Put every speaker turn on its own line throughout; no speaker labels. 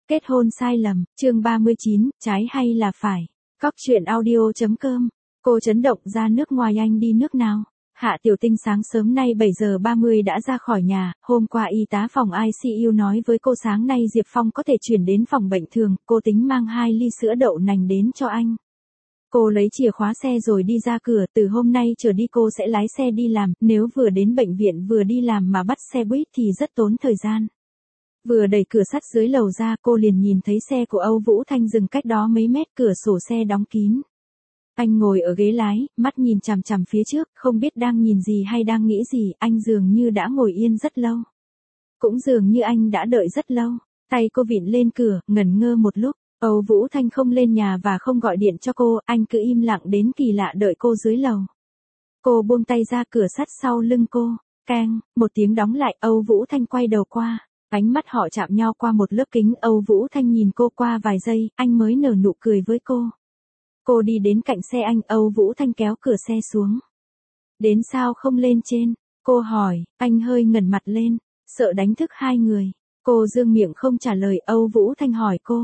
Kết hôn sai lầm, chương 39, trái hay là phải. Cóc truyện audio.com. Cô chấn động ra nước ngoài, anh đi nước nào? Hạ Tiểu Tinh sáng sớm nay 7 giờ 30 đã ra khỏi nhà, hôm qua y tá phòng ICU nói với cô sáng nay Diệp Phong có thể chuyển đến phòng bệnh thường, cô tính mang 2 ly sữa đậu nành đến cho anh. Cô lấy chìa khóa xe rồi đi ra cửa, từ hôm nay trở đi cô sẽ lái xe đi làm, nếu vừa đến bệnh viện vừa đi làm mà bắt xe buýt thì rất tốn thời gian. Vừa đẩy cửa sắt dưới lầu ra cô liền nhìn thấy xe của Âu Vũ Thanh dừng cách đó mấy mét, cửa sổ xe đóng kín. Anh ngồi ở ghế lái, mắt nhìn chằm chằm phía trước, không biết đang nhìn gì hay đang nghĩ gì, anh dường như đã ngồi yên rất lâu. Cũng dường như anh đã đợi rất lâu, tay cô vịn lên cửa, ngẩn ngơ một lúc, Âu Vũ Thanh không lên nhà và không gọi điện cho cô, anh cứ im lặng đến kỳ lạ đợi cô dưới lầu. Cô buông tay ra, cửa sắt sau lưng cô, keng, một tiếng đóng lại, Âu Vũ Thanh quay đầu qua. Ánh mắt họ chạm nhau qua một lớp kính, Âu Vũ Thanh nhìn cô qua vài giây, anh mới nở nụ cười với cô. Cô đi đến cạnh xe anh, Âu Vũ Thanh kéo cửa xe xuống. Đến sao không lên trên? Cô hỏi, anh hơi ngẩng mặt lên, sợ đánh thức hai người. Cô dương miệng không trả lời, Âu Vũ Thanh hỏi cô.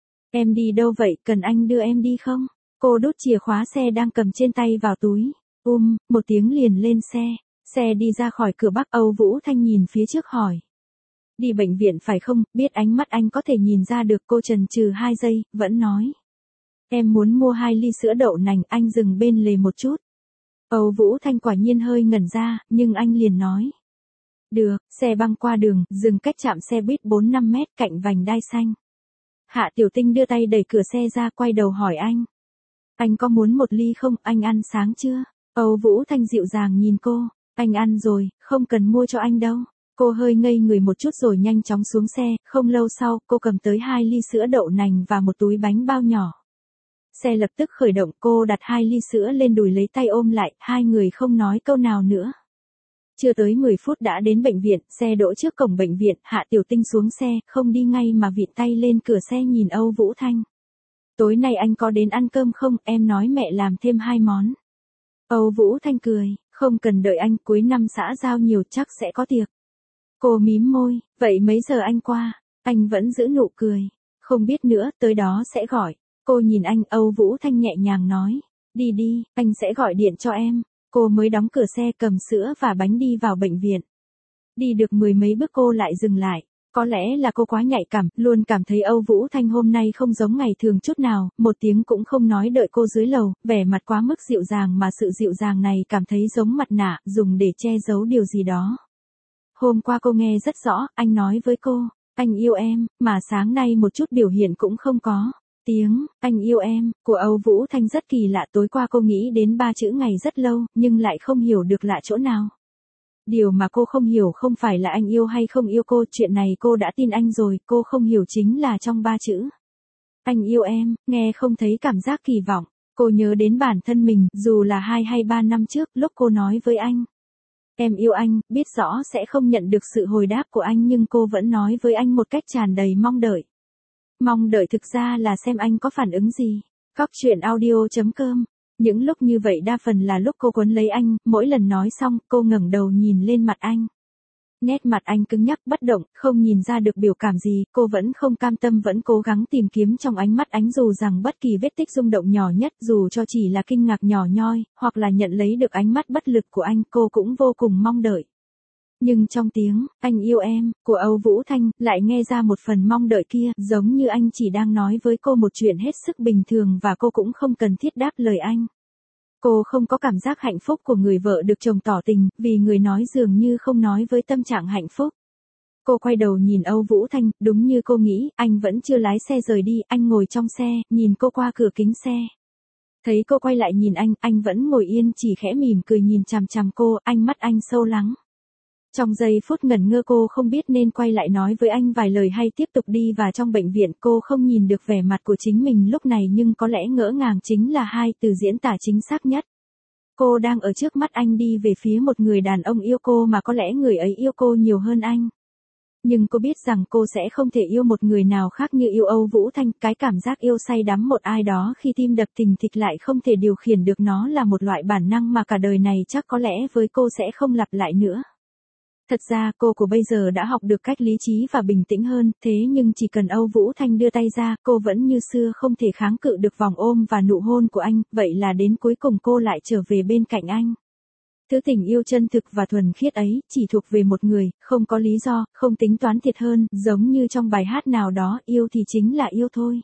Em đi đâu vậy, cần anh đưa em đi không? Cô đút chìa khóa xe đang cầm trên tay vào túi. Một tiếng liền lên xe. Xe đi ra khỏi cửa Bắc, Âu Vũ Thanh nhìn phía trước hỏi. Đi bệnh viện phải không? Biết ánh mắt anh có thể nhìn ra được, cô chần chừ 2 giây, vẫn nói. Em muốn mua 2 ly sữa đậu nành, anh dừng bên lề một chút. Âu Vũ Thanh quả nhiên hơi ngẩn ra, nhưng anh liền nói. Được, xe băng qua đường, dừng cách trạm xe buýt 4-5 mét cạnh vành đai xanh. Hạ Tiểu Tinh đưa tay đẩy cửa xe ra, quay đầu hỏi anh. Anh có muốn một ly không, anh ăn sáng chưa? Âu Vũ Thanh dịu dàng nhìn cô, anh ăn rồi, không cần mua cho anh đâu. Cô hơi ngây người một chút rồi nhanh chóng xuống xe, không lâu sau, cô cầm tới 2 ly sữa đậu nành và một túi bánh bao nhỏ. Xe lập tức khởi động, cô đặt 2 ly sữa lên đùi lấy tay ôm lại, hai người không nói câu nào nữa. Chưa tới 10 phút đã đến bệnh viện, xe đỗ trước cổng bệnh viện, Hạ Tiểu Tinh xuống xe, không đi ngay mà vịn tay lên cửa xe nhìn Âu Vũ Thanh. Tối nay anh có đến ăn cơm không, em nói mẹ làm thêm 2 món. Âu Vũ Thanh cười, không cần đợi anh, cuối năm xã giao nhiều chắc sẽ có tiệc. Cô mím môi, vậy mấy giờ anh qua? Anh vẫn giữ nụ cười. Không biết nữa, tới đó sẽ gọi. Cô nhìn anh, Âu Vũ Thanh nhẹ nhàng nói. Đi đi, anh sẽ gọi điện cho em. Cô mới đóng cửa xe, cầm sữa và bánh đi vào bệnh viện. Đi được 10 mấy bước cô lại dừng lại. Có lẽ là cô quá nhạy cảm, luôn cảm thấy Âu Vũ Thanh hôm nay không giống ngày thường chút nào, một tiếng cũng không nói đợi cô dưới lầu, vẻ mặt quá mức dịu dàng mà sự dịu dàng này cảm thấy giống mặt nạ, dùng để che giấu điều gì đó. Hôm qua cô nghe rất rõ, anh nói với cô, anh yêu em, mà sáng nay một chút biểu hiện cũng không có. Tiếng, anh yêu em, của Âu Vũ Thanh rất kỳ lạ, tối qua cô nghĩ đến 3 chữ ngày rất lâu, nhưng lại không hiểu được lạ chỗ nào. Điều mà cô không hiểu không phải là anh yêu hay không yêu cô, chuyện này cô đã tin anh rồi, cô không hiểu chính là trong 3 chữ. Anh yêu em, nghe không thấy cảm giác kỳ vọng, cô nhớ đến bản thân mình, dù là 2 hay 3 năm trước, lúc cô nói với anh. Em yêu anh, biết rõ sẽ không nhận được sự hồi đáp của anh nhưng cô vẫn nói với anh một cách tràn đầy mong đợi. Mong đợi thực ra là xem anh có phản ứng gì. Cóc truyện audio.com. Những lúc như vậy đa phần là lúc cô quấn lấy anh, mỗi lần nói xong, cô ngẩng đầu nhìn lên mặt anh. Nét mặt anh cứng nhắc bất động, không nhìn ra được biểu cảm gì, cô vẫn không cam tâm, vẫn cố gắng tìm kiếm trong ánh mắt anh dù rằng bất kỳ vết tích rung động nhỏ nhất, dù cho chỉ là kinh ngạc nhỏ nhoi, hoặc là nhận lấy được ánh mắt bất lực của anh, cô cũng vô cùng mong đợi. Nhưng trong tiếng, anh yêu em, của Âu Vũ Thanh, lại nghe ra một phần mong đợi kia, giống như anh chỉ đang nói với cô một chuyện hết sức bình thường và cô cũng không cần thiết đáp lời anh. Cô không có cảm giác hạnh phúc của người vợ được chồng tỏ tình, vì người nói dường như không nói với tâm trạng hạnh phúc. Cô quay đầu nhìn Âu Vũ Thanh, đúng như cô nghĩ, anh vẫn chưa lái xe rời đi, anh ngồi trong xe, nhìn cô qua cửa kính xe. Thấy cô quay lại nhìn anh vẫn ngồi yên chỉ khẽ mỉm cười nhìn chằm chằm cô, ánh mắt anh sâu lắng. Trong giây phút ngẩn ngơ cô không biết nên quay lại nói với anh vài lời hay tiếp tục đi vào trong bệnh viện, cô không nhìn được vẻ mặt của chính mình lúc này nhưng có lẽ ngỡ ngàng chính là 2 từ diễn tả chính xác nhất. Cô đang ở trước mắt anh đi về phía một người đàn ông yêu cô mà có lẽ người ấy yêu cô nhiều hơn anh. Nhưng cô biết rằng cô sẽ không thể yêu một người nào khác như yêu Âu Vũ Thanh, cái cảm giác yêu say đắm một ai đó khi tim đập thình thịch lại không thể điều khiển được, nó là một loại bản năng mà cả đời này chắc có lẽ với cô sẽ không lặp lại nữa. Thật ra cô của bây giờ đã học được cách lý trí và bình tĩnh hơn, thế nhưng chỉ cần Âu Vũ Thanh đưa tay ra, cô vẫn như xưa không thể kháng cự được vòng ôm và nụ hôn của anh, vậy là đến cuối cùng cô lại trở về bên cạnh anh. Thứ tình yêu chân thực và thuần khiết ấy, chỉ thuộc về một người, không có lý do, không tính toán thiệt hơn, giống như trong bài hát nào đó, yêu thì chính là yêu thôi.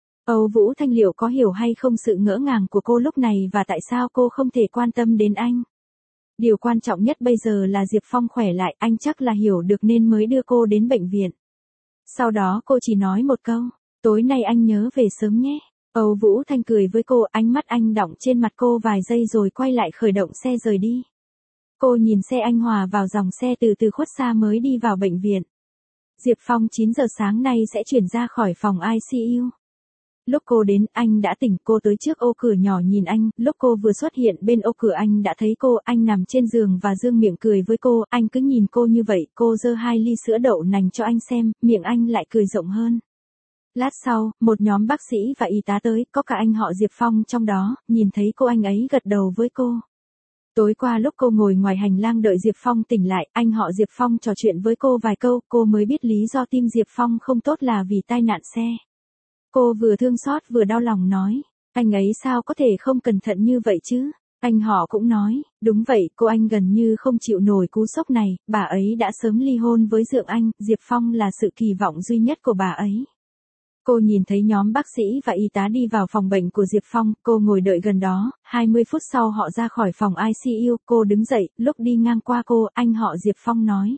Âu Vũ Thanh liệu có hiểu hay không sự ngỡ ngàng của cô lúc này và tại sao cô không thể quan tâm đến anh? Điều quan trọng nhất bây giờ là Diệp Phong khỏe lại, anh chắc là hiểu được nên mới đưa cô đến bệnh viện. Sau đó cô chỉ nói một câu, tối nay anh nhớ về sớm nhé. Âu Vũ Thanh cười với cô, ánh mắt anh đọng trên mặt cô vài giây rồi quay lại khởi động xe rời đi. Cô nhìn xe anh hòa vào dòng xe từ từ khuất xa mới đi vào bệnh viện. Diệp Phong 9 giờ sáng nay sẽ chuyển ra khỏi phòng ICU. Lúc cô đến, anh đã tỉnh, cô tới trước ô cửa nhỏ nhìn anh, lúc cô vừa xuất hiện bên ô cửa anh đã thấy cô, anh nằm trên giường và dương miệng cười với cô, anh cứ nhìn cô như vậy, cô giơ 2 ly sữa đậu nành cho anh xem, miệng anh lại cười rộng hơn. Lát sau, một nhóm bác sĩ và y tá tới, có cả anh họ Diệp Phong trong đó, nhìn thấy cô anh ấy gật đầu với cô. Tối qua lúc cô ngồi ngoài hành lang đợi Diệp Phong tỉnh lại, anh họ Diệp Phong trò chuyện với cô vài câu, cô mới biết lý do tim Diệp Phong không tốt là vì tai nạn xe. Cô vừa thương xót vừa đau lòng nói, anh ấy sao có thể không cẩn thận như vậy chứ? Anh họ cũng nói, đúng vậy, cô anh gần như không chịu nổi cú sốc này, bà ấy đã sớm ly hôn với Dượng Anh, Diệp Phong là sự kỳ vọng duy nhất của bà ấy. Cô nhìn thấy nhóm bác sĩ và y tá đi vào phòng bệnh của Diệp Phong, cô ngồi đợi gần đó, 20 phút sau họ ra khỏi phòng ICU, cô đứng dậy, lúc đi ngang qua cô, anh họ Diệp Phong nói.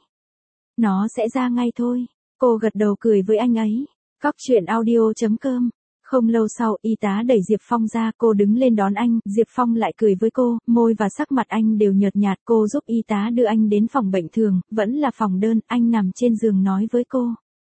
Nó sẽ ra ngay thôi. Cô gật đầu cười với anh ấy. Cóc truyện audio.com. Không lâu sau, y tá đẩy Diệp Phong ra, cô đứng lên đón anh, Diệp Phong lại cười với cô, môi và sắc mặt anh đều nhợt nhạt, cô giúp y tá đưa anh đến phòng bệnh thường, vẫn là phòng đơn, anh nằm trên giường nói với cô.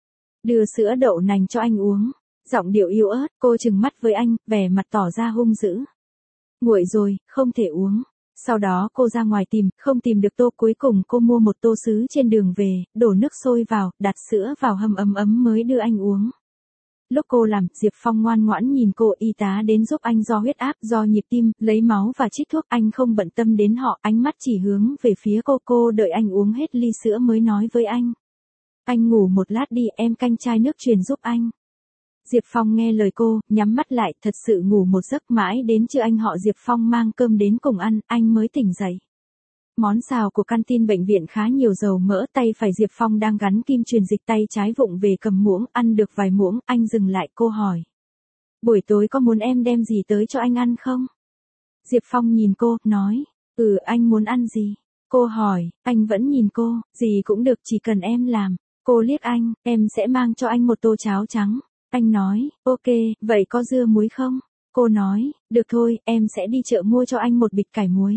Đưa sữa đậu nành cho anh uống. Giọng điệu yếu ớt, cô trừng mắt với anh, vẻ mặt tỏ ra hung dữ. Nguội rồi, không thể uống. Sau đó cô ra ngoài tìm, không tìm được tô, cuối cùng cô mua một tô sứ trên đường về, đổ nước sôi vào, đặt sữa vào hâm ấm ấm mới đưa anh uống. Lúc cô làm, Diệp Phong ngoan ngoãn nhìn cô, y tá đến giúp anh do huyết áp, do nhịp tim, lấy máu và trích thuốc, anh không bận tâm đến họ, ánh mắt chỉ hướng về phía cô đợi anh uống hết ly sữa mới nói với anh. Anh ngủ một lát đi, em canh chai nước truyền giúp anh. Diệp Phong nghe lời cô, nhắm mắt lại, thật sự ngủ một giấc mãi đến trưa anh họ Diệp Phong mang cơm đến cùng ăn, anh mới tỉnh dậy. Món xào của canteen bệnh viện khá nhiều dầu mỡ, tay phải Diệp Phong đang gắn kim truyền dịch, tay trái vụng về cầm muỗng, ăn được vài muỗng, anh dừng lại, cô hỏi. Buổi tối có muốn em đem gì tới cho anh ăn không? Diệp Phong nhìn cô, nói, anh muốn ăn gì? Cô hỏi, anh vẫn nhìn cô, gì cũng được chỉ cần em làm. Cô liếc anh, em sẽ mang cho anh một tô cháo trắng. Anh nói, ok, vậy có dưa muối không? Cô nói, được thôi, em sẽ đi chợ mua cho anh một bịch cải muối.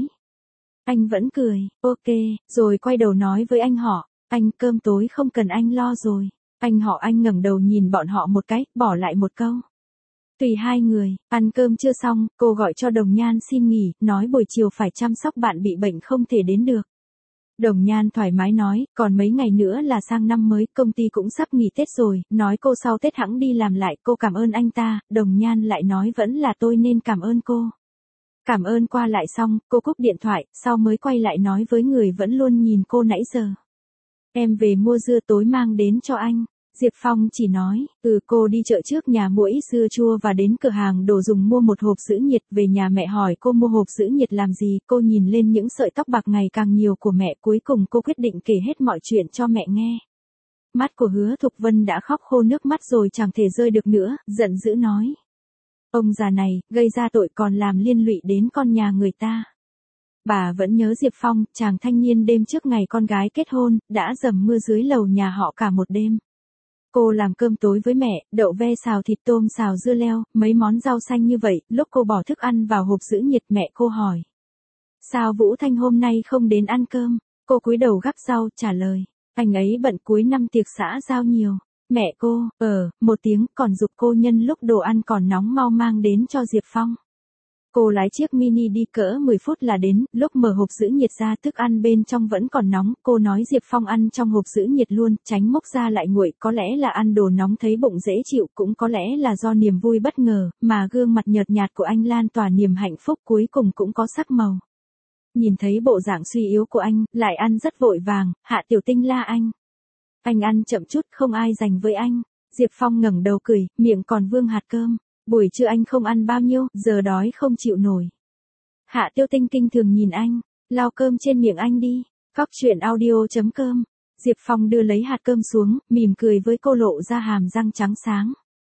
Anh vẫn cười, ok, rồi quay đầu nói với anh họ, anh cơm tối không cần anh lo rồi. Anh họ anh ngẩng đầu nhìn bọn họ một cái, bỏ lại một câu. Tùy hai người, ăn cơm chưa xong, cô gọi cho Đồng Nhan xin nghỉ, nói buổi chiều phải chăm sóc bạn bị bệnh không thể đến được. Đồng Nhan thoải mái nói, còn mấy ngày nữa là sang năm mới, công ty cũng sắp nghỉ Tết rồi, nói cô sau Tết hẵng đi làm lại, cô cảm ơn anh ta, Đồng Nhan lại nói vẫn là tôi nên cảm ơn cô. Cảm ơn qua lại xong, cô cúp điện thoại, sau mới quay lại nói với người vẫn luôn nhìn cô nãy giờ. Em về mua dưa tối mang đến cho anh. Diệp Phong chỉ nói, cô đi chợ trước nhà mua ít dưa chua và đến cửa hàng đồ dùng mua một hộp giữ nhiệt, về nhà mẹ hỏi cô mua hộp giữ nhiệt làm gì, cô nhìn lên những sợi tóc bạc ngày càng nhiều của mẹ, cuối cùng cô quyết định kể hết mọi chuyện cho mẹ nghe. Mắt của Hứa Thục Vân đã khóc khô nước mắt rồi chẳng thể rơi được nữa, giận dữ nói. Ông già này, gây ra tội còn làm liên lụy đến con nhà người ta. Bà vẫn nhớ Diệp Phong, chàng thanh niên đêm trước ngày con gái kết hôn, đã dầm mưa dưới lầu nhà họ cả một đêm. Cô làm cơm tối với mẹ, đậu ve xào thịt tôm xào dưa leo, mấy món rau xanh như vậy, lúc cô bỏ thức ăn vào hộp giữ nhiệt mẹ cô hỏi. Sao Vũ Thanh hôm nay không đến ăn cơm? Cô cúi đầu gắp rau, trả lời. Anh ấy bận cuối năm tiệc xã giao nhiều. Mẹ cô, một tiếng, còn giục cô nhân lúc đồ ăn còn nóng mau mang đến cho Diệp Phong. Cô lái chiếc mini đi cỡ 10 phút là đến, lúc mở hộp giữ nhiệt ra thức ăn bên trong vẫn còn nóng, cô nói Diệp Phong ăn trong hộp giữ nhiệt luôn, tránh mốc ra lại nguội, có lẽ là ăn đồ nóng thấy bụng dễ chịu, cũng có lẽ là do niềm vui bất ngờ, mà gương mặt nhợt nhạt của anh lan tỏa niềm hạnh phúc cuối cùng cũng có sắc màu. Nhìn thấy bộ dạng suy yếu của anh, lại ăn rất vội vàng, Hạ Tiểu Tinh la anh. Anh ăn chậm chút, không ai dành với anh. Diệp Phong ngẩng đầu cười, miệng còn vương hạt cơm. Buổi trưa anh không ăn bao nhiêu, giờ đói không chịu nổi. Hạ Tiêu Tinh kinh thường nhìn anh, lau cơm trên miệng anh đi. Cóc truyện audio.com. Diệp Phong đưa lấy hạt cơm xuống, mỉm cười với cô, lộ ra hàm răng trắng sáng.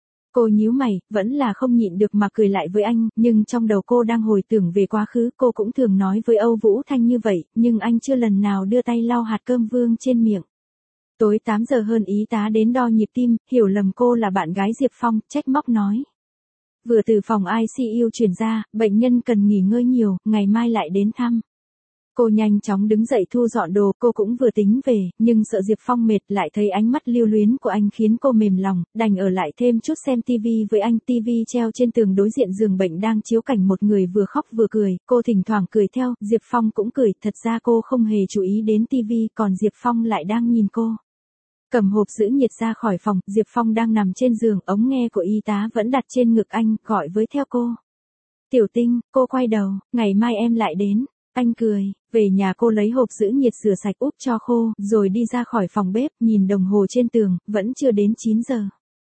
Cô nhíu mày, vẫn là không nhịn được mà cười lại với anh, nhưng trong đầu cô đang hồi tưởng về quá khứ. Cô cũng thường nói với Âu Vũ Thanh như vậy, nhưng anh chưa lần nào đưa tay lau hạt cơm vương trên miệng. Tối 8 giờ hơn, y tá đến đo nhịp tim, hiểu lầm cô là bạn gái Diệp Phong, trách móc nói. Vừa từ phòng ICU chuyển ra, bệnh nhân cần nghỉ ngơi nhiều, ngày mai lại đến thăm. Cô nhanh chóng đứng dậy thu dọn đồ, cô cũng vừa tính về, nhưng sợ Diệp Phong mệt, lại thấy ánh mắt lưu luyến của anh khiến cô mềm lòng, đành ở lại thêm chút xem tivi với anh. Tivi treo trên tường đối diện giường bệnh đang chiếu cảnh một người vừa khóc vừa cười, cô thỉnh thoảng cười theo, Diệp Phong cũng cười, thật ra cô không hề chú ý đến tivi, còn Diệp Phong lại đang nhìn cô. Cầm hộp giữ nhiệt ra khỏi phòng, Diệp Phong đang nằm trên giường, ống nghe của y tá vẫn đặt trên ngực anh, gọi với theo cô. Tiểu Tinh, cô quay đầu, ngày mai em lại đến. Anh cười, về nhà cô lấy hộp giữ nhiệt rửa sạch úp cho khô, rồi đi ra khỏi phòng bếp, nhìn đồng hồ trên tường, vẫn chưa đến 9 giờ.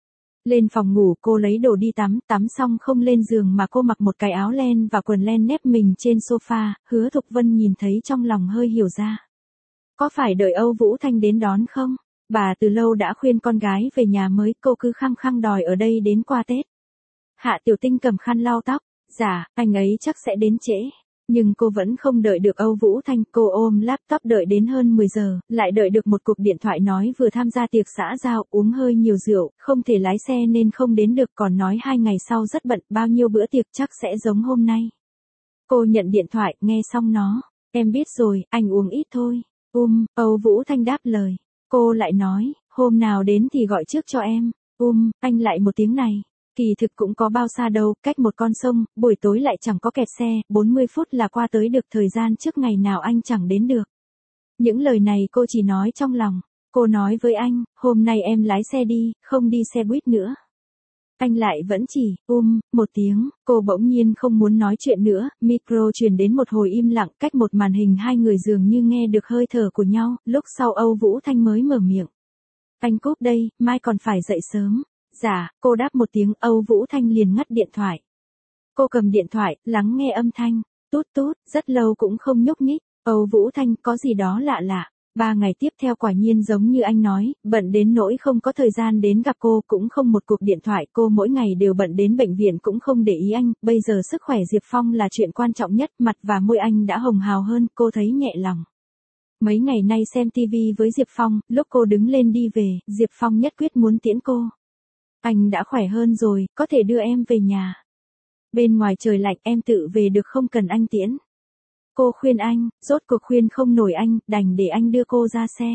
Lên phòng ngủ, cô lấy đồ đi tắm, tắm xong không lên giường mà cô mặc một cái áo len và quần len nép mình trên sofa. Hứa Thục Vân nhìn thấy trong lòng hơi hiểu ra. Có phải đợi Âu Vũ Thanh đến đón không? Bà từ lâu đã khuyên con gái về nhà mới, cô cứ khăng khăng đòi ở đây đến qua Tết. Hạ Tiểu Tinh cầm khăn lau tóc, dạ, anh ấy chắc sẽ đến trễ. Nhưng cô vẫn không đợi được Âu Vũ Thanh, cô ôm laptop đợi đến hơn 10 giờ, lại đợi được một cuộc điện thoại nói vừa tham gia tiệc xã giao, uống hơi nhiều rượu, không thể lái xe nên không đến được, còn nói 2 ngày sau rất bận, bao nhiêu bữa tiệc chắc sẽ giống hôm nay. Cô nhận điện thoại, nghe xong nó, em biết rồi, anh uống ít thôi. Âu Vũ Thanh đáp lời. Cô lại nói, hôm nào đến thì gọi trước cho em. Anh lại một tiếng này. Kỳ thực cũng có bao xa đâu, cách một con sông, buổi tối lại chẳng có kẹt xe, 40 phút là qua tới được, thời gian trước ngày nào anh chẳng đến được. Những lời này cô chỉ nói trong lòng. Cô nói với anh, hôm nay em lái xe đi, không đi xe buýt nữa. Anh lại vẫn chỉ, một tiếng, cô bỗng nhiên không muốn nói chuyện nữa, micro truyền đến một hồi im lặng, cách một màn hình hai người dường như nghe được hơi thở của nhau, lúc sau Âu Vũ Thanh mới mở miệng. Anh cúp đây, mai còn phải dậy sớm. Dạ, cô đáp một tiếng, Âu Vũ Thanh liền ngắt điện thoại. Cô cầm điện thoại, lắng nghe âm thanh, tút tút, rất lâu cũng không nhúc nhích. Âu Vũ Thanh, có gì đó lạ lạ. 3 ngày tiếp theo quả nhiên giống như anh nói, bận đến nỗi không có thời gian đến gặp cô, cũng không một cuộc điện thoại, cô mỗi ngày đều bận đến bệnh viện cũng không để ý anh, bây giờ sức khỏe Diệp Phong là chuyện quan trọng nhất, mặt và môi anh đã hồng hào hơn, cô thấy nhẹ lòng. Mấy ngày nay xem tivi với Diệp Phong, lúc cô đứng lên đi về, Diệp Phong nhất quyết muốn tiễn cô. Anh đã khỏe hơn rồi, có thể đưa em về nhà. Bên ngoài trời lạnh, em tự về được, không cần anh tiễn. Cô khuyên anh, rốt cuộc khuyên không nổi anh, đành để anh đưa cô ra xe.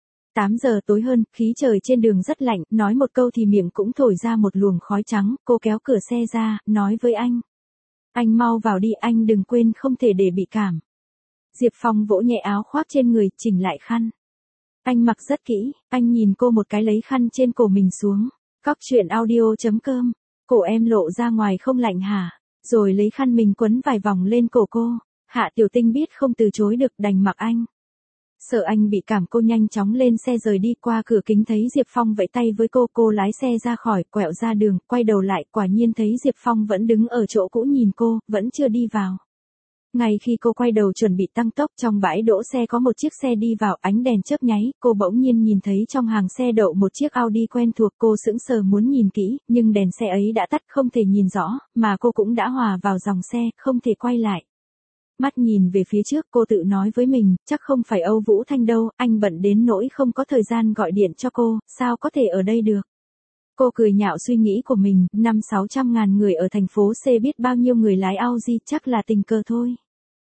8 giờ tối hơn, khí trời trên đường rất lạnh, nói một câu thì miệng cũng thổi ra một luồng khói trắng, cô kéo cửa xe ra, nói với anh. Anh mau vào đi, anh đừng quên không thể để bị cảm. Diệp Phong vỗ nhẹ áo khoác trên người, chỉnh lại khăn. Anh mặc rất kỹ, anh nhìn cô một cái lấy khăn trên cổ mình xuống. Cóc truyện audio.com, cổ em lộ ra ngoài không lạnh hả? Rồi lấy khăn mình quấn vài vòng lên cổ cô. Hạ Tiểu Tinh biết không từ chối được, đành mặc anh. Sợ anh bị cảm, cô nhanh chóng lên xe rời đi. Qua cửa kính thấy Diệp Phong vẫy tay với cô lái xe ra khỏi, quẹo ra đường, quay đầu lại, quả nhiên thấy Diệp Phong vẫn đứng ở chỗ cũ nhìn cô, vẫn chưa đi vào. Ngay khi cô quay đầu chuẩn bị tăng tốc, trong bãi đỗ xe có một chiếc xe đi vào, ánh đèn chớp nháy, cô bỗng nhiên nhìn thấy trong hàng xe đậu một chiếc Audi quen thuộc, cô sững sờ muốn nhìn kỹ, nhưng đèn xe ấy đã tắt, không thể nhìn rõ, mà cô cũng đã hòa vào dòng xe, không thể quay lại. Mắt nhìn về phía trước, cô tự nói với mình, chắc không phải Âu Vũ Thanh đâu, anh bận đến nỗi không có thời gian gọi điện cho cô, sao có thể ở đây được. Cô cười nhạo suy nghĩ của mình, 500-600 ngàn người ở thành phố C, biết bao nhiêu người lái Audi, chắc là tình cờ thôi.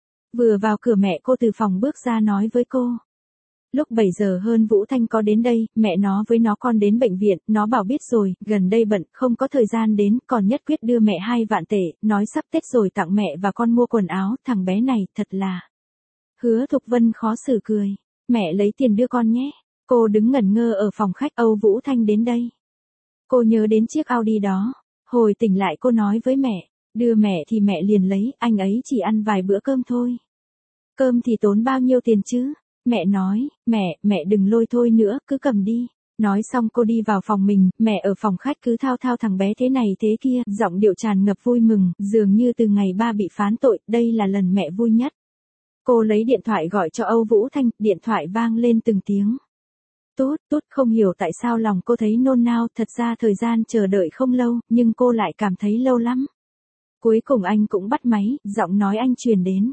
Vừa vào cửa mẹ cô từ phòng bước ra nói với cô. Lúc 7 giờ hơn Vũ Thanh có đến đây, mẹ nó với nó con đến bệnh viện, nó bảo biết rồi, gần đây bận, không có thời gian đến, còn nhất quyết đưa mẹ 2 vạn tệ, nói sắp Tết rồi tặng mẹ và con mua quần áo, thằng bé này, thật là. Hứa Thục Vân khó xử cười. Mẹ lấy tiền đưa con nhé. Cô đứng ngẩn ngơ ở phòng khách, Âu Vũ Thanh đến đây. Cô nhớ đến chiếc Audi đó. Hồi tỉnh lại cô nói với mẹ, đưa mẹ thì mẹ liền lấy, anh ấy chỉ ăn vài bữa cơm thôi. Cơm thì tốn bao nhiêu tiền chứ? Mẹ nói, mẹ đừng lôi thôi nữa, cứ cầm đi. Nói xong cô đi vào phòng mình, mẹ ở phòng khách cứ thao thao thằng bé thế này thế kia, giọng điệu tràn ngập vui mừng, dường như từ ngày ba bị phán tội, đây là lần mẹ vui nhất. Cô lấy điện thoại gọi cho Âu Vũ Thanh, điện thoại vang lên từng tiếng. Tút, không hiểu tại sao lòng cô thấy nôn nao, thật ra thời gian chờ đợi không lâu, nhưng cô lại cảm thấy lâu lắm. Cuối cùng anh cũng bắt máy, giọng nói anh truyền đến.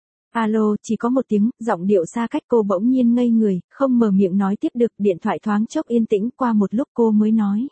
Alo, chỉ có một tiếng, giọng điệu xa cách cô bỗng nhiên ngây người, không mở miệng nói tiếp được, điện thoại thoáng chốc yên tĩnh, qua một lúc cô mới nói.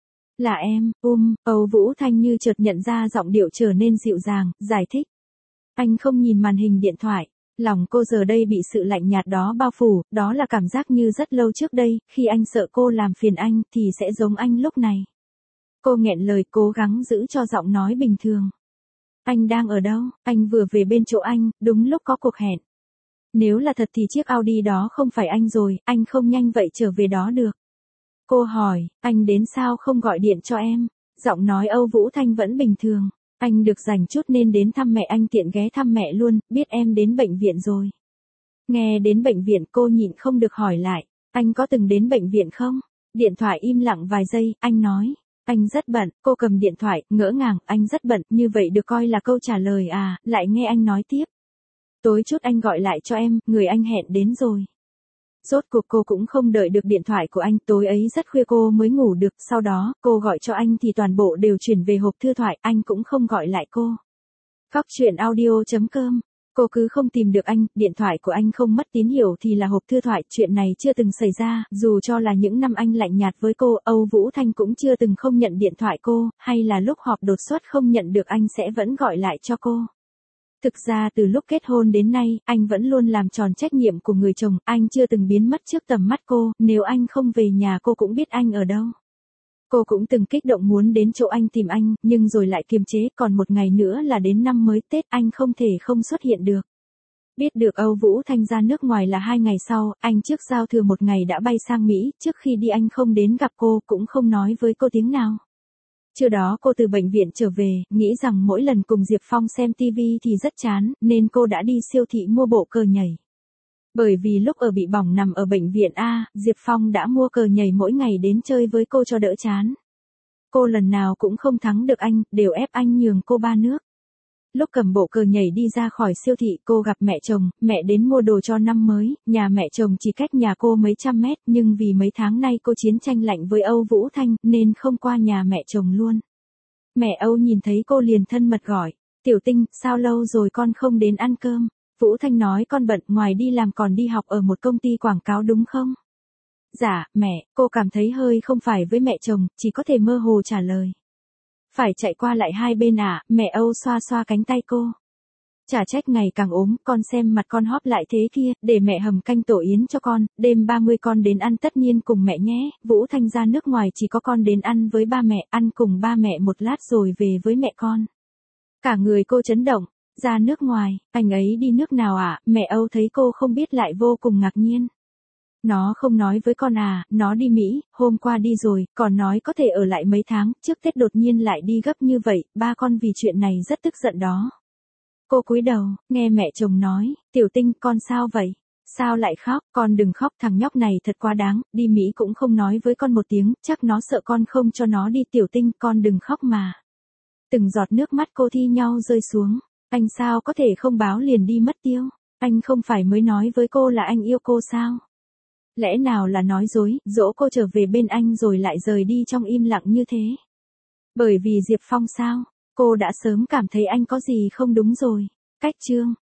Là em, Âu Vũ Thanh như chợt nhận ra giọng điệu trở nên dịu dàng, giải thích. Anh không nhìn màn hình điện thoại, lòng cô giờ đây bị sự lạnh nhạt đó bao phủ, đó là cảm giác như rất lâu trước đây, khi anh sợ cô làm phiền anh thì sẽ giống anh lúc này. Cô nghẹn lời cố gắng giữ cho giọng nói bình thường. Anh đang ở đâu? Anh vừa về bên chỗ anh, đúng lúc có cuộc hẹn. Nếu là thật thì chiếc Audi đó không phải anh rồi, anh không nhanh vậy trở về đó được. Cô hỏi, anh đến sao không gọi điện cho em? Giọng nói Âu Vũ Thanh vẫn bình thường. Anh được rảnh chút nên đến thăm mẹ, anh tiện ghé thăm mẹ luôn, biết em đến bệnh viện rồi. Nghe đến bệnh viện cô nhịn không được hỏi lại, anh có từng đến bệnh viện không? Điện thoại im lặng vài giây, anh nói. Anh rất bận, cô cầm điện thoại, ngỡ ngàng, anh rất bận, như vậy được coi là câu trả lời à, lại nghe anh nói tiếp. Tối chút anh gọi lại cho em, người anh hẹn đến rồi. Rốt cuộc cô cũng không đợi được điện thoại của anh, tối ấy rất khuya cô mới ngủ được, sau đó, cô gọi cho anh thì toàn bộ đều chuyển về hộp thư thoại, anh cũng không gọi lại cô. Cóc truyện audio.com. Cô cứ không tìm được anh, điện thoại của anh không mất tín hiệu thì là hộp thư thoại, chuyện này chưa từng xảy ra, dù cho là những năm anh lạnh nhạt với cô, Âu Vũ Thanh cũng chưa từng không nhận điện thoại cô, hay là lúc họp đột xuất không nhận được anh sẽ vẫn gọi lại cho cô. Thực ra từ lúc kết hôn đến nay, anh vẫn luôn làm tròn trách nhiệm của người chồng, anh chưa từng biến mất trước tầm mắt cô, nếu anh không về nhà cô cũng biết anh ở đâu. Cô cũng từng kích động muốn đến chỗ anh tìm anh, nhưng rồi lại kiềm chế, còn một ngày nữa là đến năm mới Tết, anh không thể không xuất hiện được. Biết được Âu Vũ Thanh ra nước ngoài là 2 ngày sau, anh trước giao thừa một ngày đã bay sang Mỹ, trước khi đi anh không đến gặp cô, cũng không nói với cô tiếng nào. Trưa đó cô từ bệnh viện trở về, nghĩ rằng mỗi lần cùng Diệp Phong xem TV thì rất chán, nên cô đã đi siêu thị mua bộ cờ nhảy. Bởi vì lúc ở bị bỏng nằm ở bệnh viện A, Diệp Phong đã mua cờ nhảy mỗi ngày đến chơi với cô cho đỡ chán. Cô lần nào cũng không thắng được anh, đều ép anh nhường cô 3 nước. Lúc cầm bộ cờ nhảy đi ra khỏi siêu thị cô gặp mẹ chồng, mẹ đến mua đồ cho năm mới, nhà mẹ chồng chỉ cách nhà cô mấy trăm mét, nhưng vì mấy tháng nay cô chiến tranh lạnh với Âu Vũ Thanh, nên không qua nhà mẹ chồng luôn. Mẹ Âu nhìn thấy cô liền thân mật gọi, Tiểu Tinh, sao lâu rồi con không đến ăn cơm? Vũ Thanh nói con bận, ngoài đi làm còn đi học ở một công ty quảng cáo đúng không? Dạ, mẹ, cô cảm thấy hơi không phải với mẹ chồng, chỉ có thể mơ hồ trả lời. Phải chạy qua lại hai bên à, mẹ Âu xoa xoa cánh tay cô. Chả trách ngày càng ốm, con xem mặt con hóp lại thế kia, để mẹ hầm canh tổ yến cho con, đêm 30 con đến ăn tất nhiên cùng mẹ nhé, Vũ Thanh ra nước ngoài chỉ có con đến ăn với ba mẹ, ăn cùng ba mẹ một lát rồi về với mẹ con. Cả người cô chấn động, ra nước ngoài, anh ấy đi nước nào ạ, mẹ Âu thấy cô không biết lại vô cùng ngạc nhiên. Nó không nói với con à, nó đi Mỹ, hôm qua đi rồi, còn nói có thể ở lại mấy tháng, trước Tết đột nhiên lại đi gấp như vậy, ba con vì chuyện này rất tức giận đó. Cô cúi đầu, nghe mẹ chồng nói, Tiểu Tinh con sao vậy? Sao lại khóc, con đừng khóc, thằng nhóc này thật quá đáng, đi Mỹ cũng không nói với con một tiếng, chắc nó sợ con không cho nó đi. Tiểu Tinh con đừng khóc mà. Từng giọt nước mắt cô thi nhau rơi xuống, anh sao có thể không báo liền đi mất tiêu, anh không phải mới nói với cô là anh yêu cô sao? Lẽ nào là nói dối, dỗ cô trở về bên anh rồi lại rời đi trong im lặng như thế? Bởi vì Diệp Phong sao? Cô đã sớm cảm thấy anh có gì không đúng rồi. Cách chương